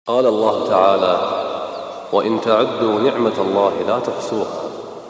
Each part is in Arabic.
قال الله تعالى: وإن تعدوا نعمة الله لا تحصوها.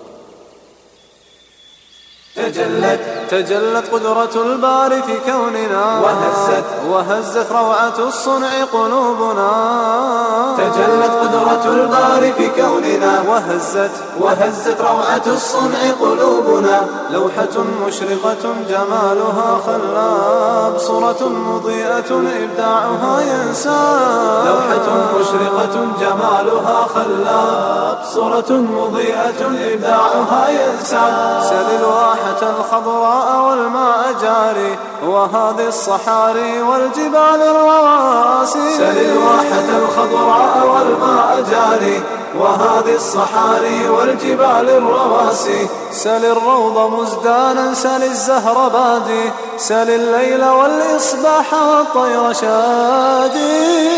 تجلت قدرة الباري في كوننا، وهزت روعة الصنع قلوبنا. تجلت قدرة الباري في كوننا، وهزت روعة الصنع قلوبنا. لوحة مشرقة جمالها خلاب، صورة مضيئة إبداعها ينساب. لوحة مشرقة جمالها خلاب، صورة مضيئة إبداعها ينساب. سل الواحة الخضراء والماء جاري، وهذه الصحاري والجبال الرواسي. سل الواحة الخضراء والماء جاري، وهذه الصحاري والجبال الرواسي. سل الروض مزدانا، سل الزهر بادي، سل الليل والإصباح والطير شادي.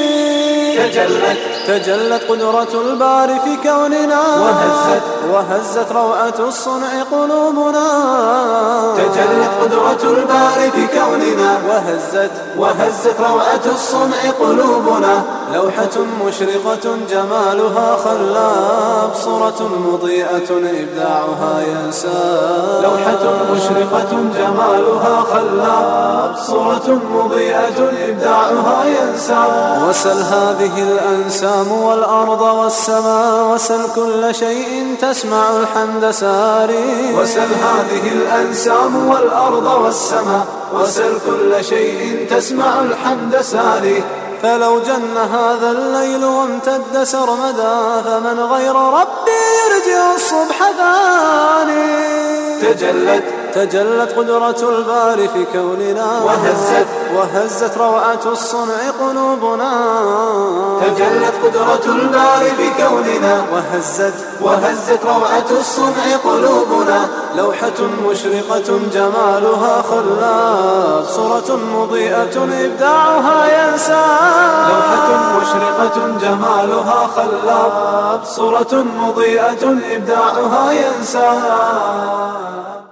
تجلت قدرة الباري في كوننا، وهزت روعة الصنع قلوبنا. تجلت قدرة الباري في كوننا، وهزت روعة الصنع قلوبنا. لوحة مشرقة جمالها خلاب، صورة مضيئة إبداعها ينساب. لوحة مشرقة جمالها خلاب، صورة مضيئة إبداعها ينساب. وسل هذه الأنسام والأرض والسماء، وسل كل شيء تسمع الحمد ساري. وسل هذه الأنسام والأرض والسماء، وسل كل شيء تسمع الحمد ساري. فلو جن هذا الليل وامتد سرمدا، فمن غير ربي يرجع الصبح ثاني. تجلت قدرة الباري في كوننا، وهزت روعة الصنع قلوبنا. تجلت قدرة الباري في كوننا، وهزت روعة الصنع قلوبنا. لوحة مشرقة جمالها خلاب، صورة مضيئة إبداعها ينساب. لوحة مشرقة جمالها خلاب، صورة مضيئة إبداعها ينساب.